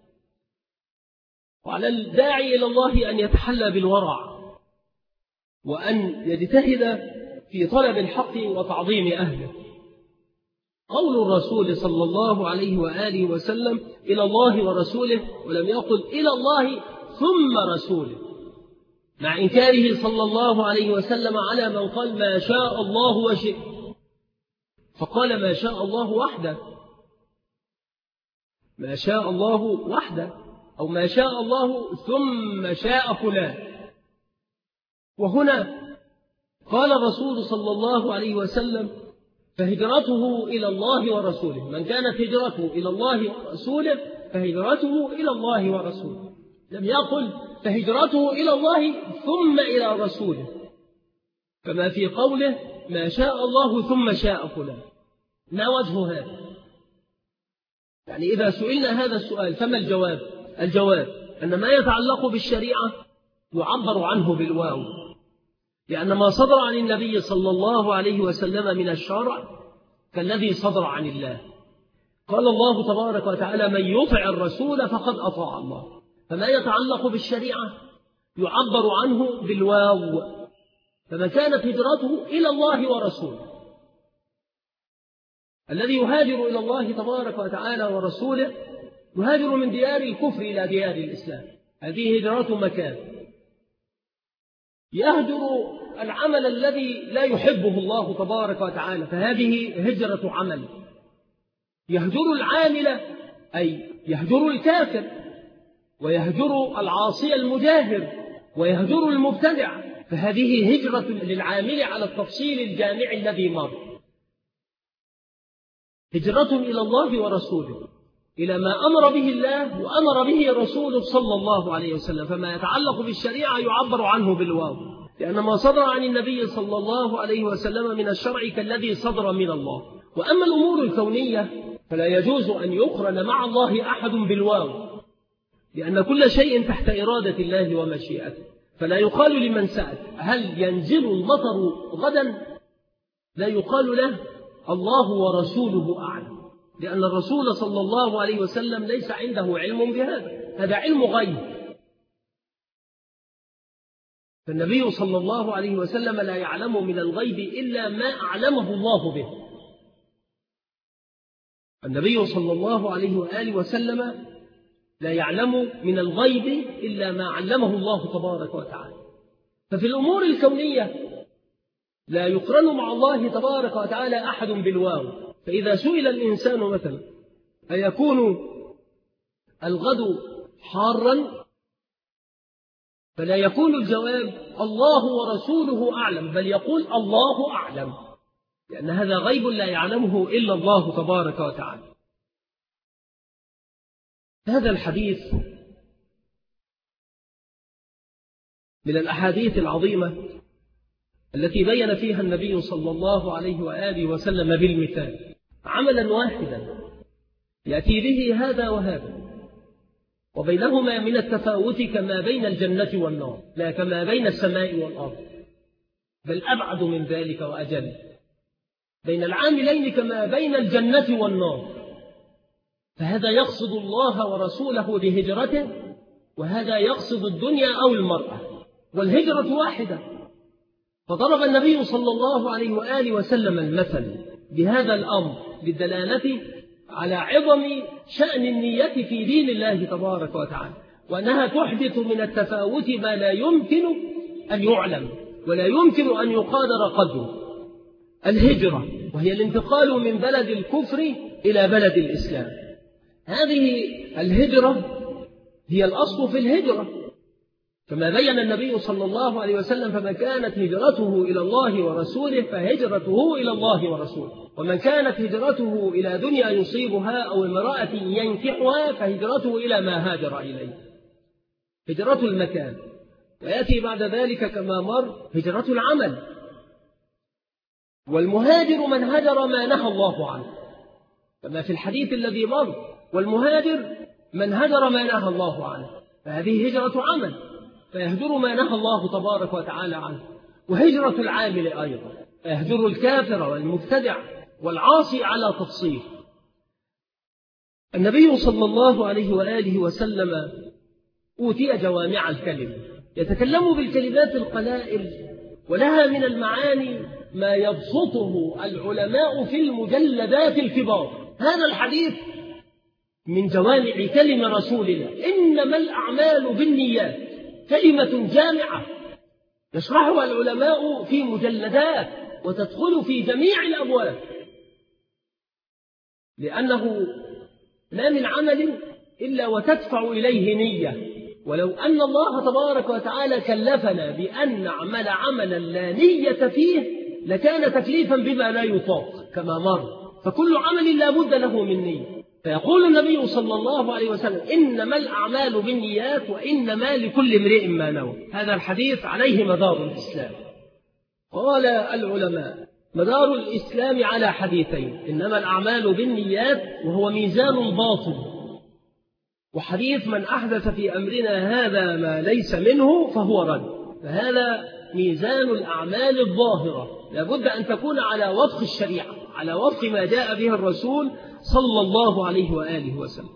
وعلى الداعي إلى الله أن يتحلى بالورع، وأن يجتهد في طلب الحق وتعظيم أهله. قول الرسول صلى الله عليه وآله وسلم إلى الله ورسوله، ولم يقل إلى الله ثم رسوله، مع إنكاره صلى الله عليه وسلم على من قال ما شاء الله وشئ، فقال ما شاء الله وحده، ما شاء الله وحده، أو ما شاء الله ثم شاء فلان. وهنا قال الرسول صلى الله عليه وسلم فهجرته إلى الله ورسوله، من كانت هجرته إلى الله ورسوله فهجرته إلى الله ورسوله. لم يقل فهجرته إلى الله ثم إلى رسوله، كما في قوله ما شاء الله ثم شاء فلان. ما وجه هذا؟ يعني إذا سئلنا هذا السؤال فما الجواب؟ الجواب أن ما يتعلق بالشريعة يعبر عنه بالواو، لأن ما صدر عن النبي صلى الله عليه وسلم من الشرع كالذي صدر عن الله. قال الله تبارك وتعالى من يطع الرسول فقد أطاع الله. فما يتعلق بالشريعة يعبر عنه بالواو، فمن كانت هجرته إلى الله ورسوله، الذي يهاجر إلى الله تبارك وتعالى ورسوله يهاجر من ديار الكفر إلى ديار الإسلام، هذه هجرة مكان. يهجر العمل الذي لا يحبه الله تبارك وتعالى، فهذه هجرة عمل. يهجر العامل أي يهجر الكافر، ويهجر العاصي المجاهر، ويهجر المبتدع، فهذه هجرة للعامل على التفصيل الجامع الذي مر. هجرة إلى الله ورسوله، إلى ما أمر به الله وأمر به رسوله صلى الله عليه وسلم. فما يتعلق بالشريعة يعبر عنه بالواو، لأن ما صدر عن النبي صلى الله عليه وسلم من الشرع كالذي صدر من الله. وأما الأمور الكونية فلا يجوز أن يقرن مع الله أحد بالواو، لأن كل شيء تحت إرادة الله ومشيئته. فلا يقال لمن سأل هل ينزل المطر غدا، لا يقال له الله ورسوله أعلم، لأن الرسول صلى الله عليه وسلم ليس عنده علم بهذا، هذا علم غيب. فالنبي صلى الله عليه وسلم لا يعلم من الغيب إلا ما أعلمه الله به. النبي صلى الله عليه وآله وسلم لا يعلم من الغيب إلا ما علمه الله تبارك وتعالى. ففي الأمور الكونية لا يقرن مع الله تبارك وتعالى أحد بالواو. فإذا سئل الإنسان مثلا أيكون الغد حارا، فلا يكون الجواب الله ورسوله أعلم، بل يقول الله أعلم، لأن هذا غيب لا يعلمه إلا الله تبارك وتعالى. هذا الحديث من الأحاديث العظيمة التي بين فيها النبي صلى الله عليه وآله وسلم بالمثال عملا واحدا يأتي به هذا وهذا، وبينهما من التفاوت كما بين الجنة والنار، لا كما بين السماء والأرض، بل أبعد من ذلك وأجل. بين العاملين كما بين الجنة والنار، فهذا يقصد الله ورسوله بهجرته، وهذا يقصد الدنيا أو المرأة، والهجرة واحدة. فضرب النبي صلى الله عليه وآله وسلم المثل بهذا الأمر للدلالة على عظم شأن النية في دين الله تبارك وتعالى، وأنها تحدث من التفاوت ما لا يمكن أن يعلم ولا يمكن أن يقادر قدره. الهجرة وهي الانتقال من بلد الكفر إلى بلد الإسلام، هذه الهجرة هي الأصل في الهجرة، كما بين النبي صلى الله عليه وسلم فمن كانت هجرته إلى الله ورسوله فهجرته إلى الله ورسوله، ومن كانت هجرته إلى دنيا يصيبها أو امرأة ينكحها فهجرته إلى ما هاجر إليه، هجرة المكان. ويأتي بعد ذلك كما مر هجرة العمل. والمهاجر من هجر ما نهى الله عنه، كما في الحديث الذي مر، والمهاجر من هجر ما نهى الله عنه، فهذه هجرة عمل، فيهجر ما نهى الله تبارك وتعالى عنه. وهجرة العامل أيضا يهجر الكافر والمبتدع والعاصي على تفصيل. النبي صلى الله عليه وآله وسلم أوتي جوامع الكلم، يتكلم بالكلمات القلائل ولها من المعاني ما يبسطه العلماء في المجلدات الكبار. هذا الحديث من جوامع كلم رسول الله، إنما الأعمال بالنيات، كلمة جامعة يشرحها العلماء في مجلدات وتدخل في جميع الأبواب. لأنه ما من عمل إلا وتدفع إليه نية، ولو أن الله تبارك وتعالى كلفنا بأن نعمل عملا لا نية فيه لكان تكليفا بما لا يطاق كما مر، فكل عمل لا بد له من نية. فيقول النبي صلى الله عليه وسلم: إنما الأعمال بالنيات وإنما لكل امرئ ما نوى. هذا الحديث عليه مدار الإسلام. قال العلماء: مدار الإسلام على حديثين: إنما الأعمال بالنيات وهو ميزان باطل، وحديث من أحدث في أمرنا هذا ما ليس منه فهو رد. فهذا ميزان الأعمال الظاهرة، لابد أن تكون على وفق الشريعة، على وفق ما جاء به الرسول صلى الله عليه وآله وسلم.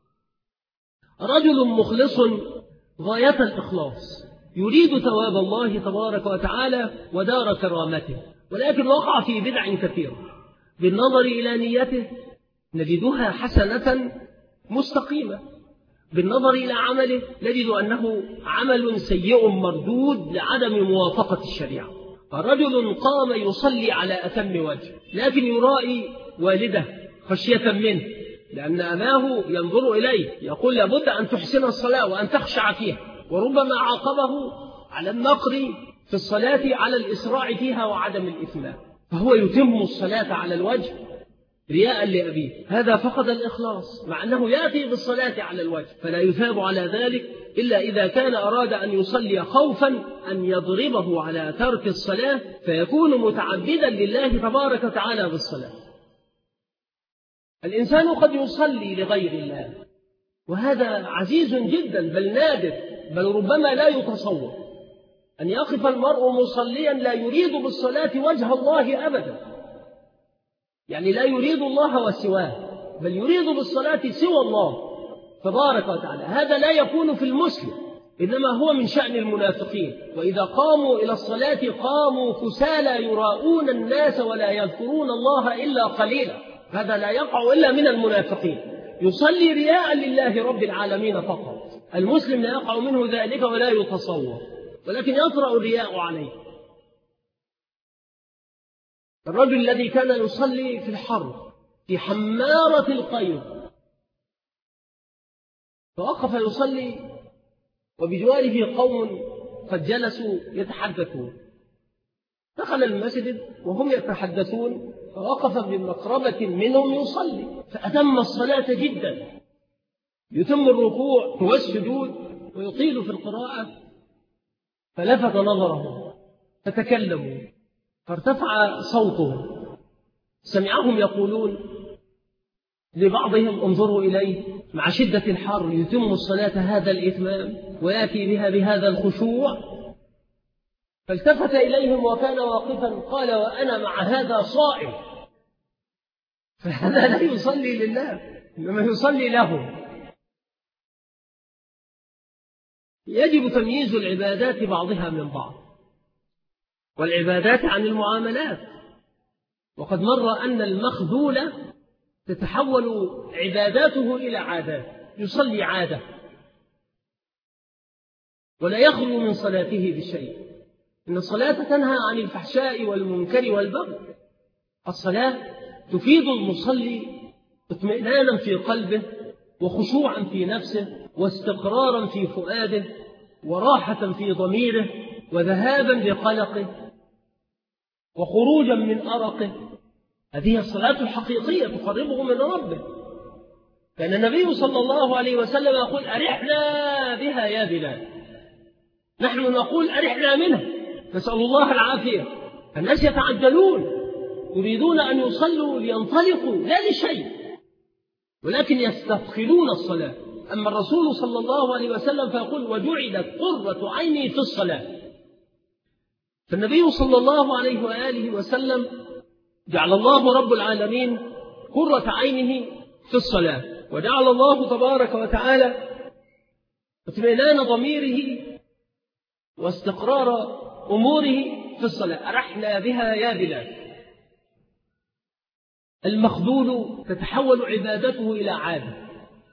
رجل مخلص غاية الإخلاص يريد ثواب الله تبارك وتعالى ودار كرامته، ولكن وقع في بدع كثيرة. بالنظر إلى نيته نجدها حسنة مستقيمة، بالنظر إلى عمله نجد أنه عمل سيء مردود لعدم موافقة الشريعة. فرجل قام يصلي على أتم وجه، لكن يرائي والده خشية منه، لأن أباه ينظر إليه يقول لابد أن تحسن الصلاة وأن تخشع فيها، وربما عاقبه على النقر في الصلاة على الإسراع فيها وعدم الإتمام، فهو يتم الصلاة على الوجه رياء لأبيه. هذا فقد الإخلاص، مع أنه يأتي بالصلاة على الوجه، فلا يثاب على ذلك إلا إذا كان أراد أن يصلي خوفا أن يضربه على ترك الصلاة فيكون متعبدا لله تبارك وتعالى بالصلاة. الإنسان قد يصلي لغير الله، وهذا عزيز جدا بل نادر، بل ربما لا يتصور أن يقف المرء مصليا لا يريد بالصلاة وجه الله أبدا، يعني لا يريد الله وسواه، بل يريد بالصلاة سوى الله تبارك وتعالى. هذا لا يكون في المسلم، إنما هو من شأن المنافقين. وإذا قاموا إلى الصلاة قاموا كسالى يراءون الناس ولا يذكرون الله إلا قليلا. هذا لا يقع إلا من المنافقين، يصلي رياء لله رب العالمين فقط. المسلم لا يقع منه ذلك ولا يتصور، ولكن يطرأ الرياء عليه. الرجل الذي كان يصلي في الحر في حمارة القيظ فوقف يصلي وبجواره قوم قد جلسوا يتحدثون، دخل المسجد وهم يتحدثون فوقف بمقربة منهم يصلي، فأتم الصلاة جدا، يتم الركوع والسجود ويطيل في القراءة، فلفت نظرهم فتكلموا فارتفع صوتهم، سمعهم يقولون لبعضهم: انظروا إليه مع شدة الحر يتم الصلاة هذا الإتمام ويأتي بها بهذا الخشوع. فالتفت إليهم وكان واقفا قال: وأنا مع هذا صائم. فهذا لا يصلي لله إنما يصلي له. يجب تمييز العبادات بعضها من بعض، والعبادات عن المعاملات. وقد مر أن المخذول تتحول عباداته إلى عادات، يصلي عادة ولا يخلو من صلاته بشيء. إن الصلاة تنهى عن الفحشاء والمنكر والبغي. الصلاة تفيد المصلي اطمئنانا في قلبه وخشوعا في نفسه واستقرارا في فؤاده وراحة في ضميره وذهابا لقلقه وخروجا من أرقه. هذه الصلاة الحقيقية تقربه من ربه. كان النبي صلى الله عليه وسلم يقول: أرحنا بها يا بلال. نحن نقول: أرحنا منها، نسأل الله العافية. الناس يتعجلون يريدون أن يصلوا لينطلقوا لا لشيء، ولكن يستثقلون الصلاة. أما الرسول صلى الله عليه وسلم فيقول: وجعلت قرة عيني في الصلاة. فالنبي صلى الله عليه وآله وسلم جعل الله رب العالمين قرة عينه في الصلاة، وجعل الله تبارك وتعالى اطمئنان ضميره واستقرار أموره في الصلاة. أرحنا بها يا بلال. المخذول تتحول عبادته إلى عادة،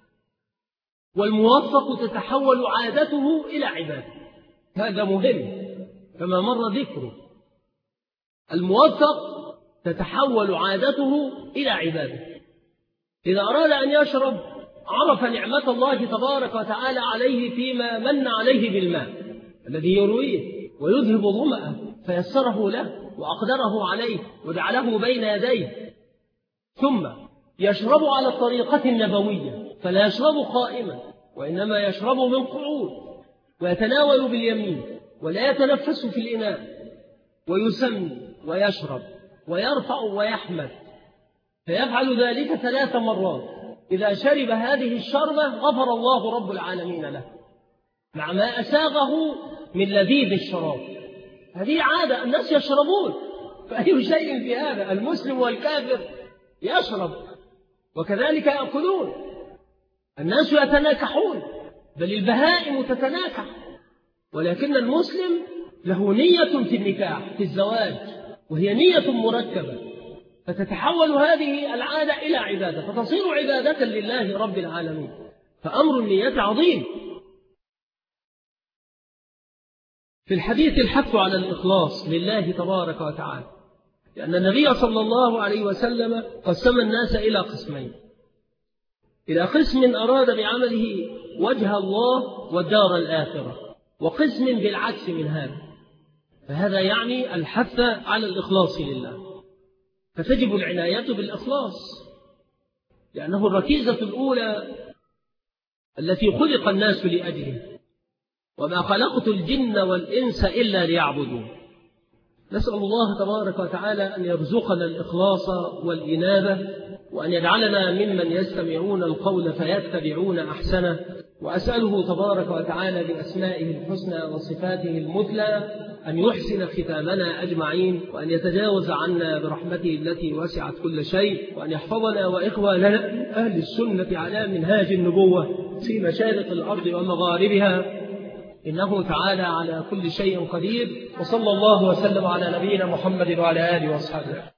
والموفق تتحول عادته إلى عبادة. هذا مهم كما مر ذكره. الموفق تتحول عادته إلى عبادة، إذا أراد أن يشرب عرف نعمة الله تبارك وتعالى عليه فيما من عليه بالماء الذي يرويه ويذهب ظمأه، فيسره له وأقدره عليه وجعله بين يديه، ثم يشرب على الطريقة النبوية، فلا يشرب قائما وإنما يشرب من قعود، ويتناول باليمين ولا يتنفس في الإناء، ويسمي ويشرب ويرفع ويحمد، فيفعل ذلك 3 مرات. إذا شرب هذه الشربة غفر الله رب العالمين له مع ما أساغه من لذيذ الشراب. هذه عادة، الناس يشربون، فأي شيء في هذا؟ المسلم والكافر يشرب، وكذلك يأكلون. الناس يتناكحون، بل البهائم تتناكح، ولكن المسلم له نية في النكاح، في الزواج، وهي نية مركبة، فتتحول هذه العادة إلى عبادة، فتصير عبادة لله رب العالمين. فأمر النية عظيم. في الحديث الحث على الإخلاص لله تبارك وتعالى، لأن النبي صلى الله عليه وسلم قسم الناس إلى قسمين: إلى قسم أراد بعمله وجه الله والدار الآخرة، وقسم بالعكس من هذا. فهذا يعني الحث على الإخلاص لله، فتجب العناية بالإخلاص، لأنه الركيزة الأولى التي خلق الناس لأجله، وما خلقت الجن والإنس إلا ليعبدون. نسأل الله تبارك وتعالى أن يرزقنا الإخلاص والإنابة، وأن يجعلنا ممن يستمعون القول فيتبعون أحسنه. وأسأله تبارك وتعالى بأسمائه الحسنى وصفاته المثلى أن يحسن ختامنا أجمعين، وأن يتجاوز عنا برحمته التي وسعت كل شيء، وأن يحفظنا وإخواننا أهل السنة على منهاج النبوة في مشارق الأرض ومغاربها، إنه تعالى على كل شيء قدير. وصلى الله وسلم على نبينا محمد وعلى آله وأصحابه.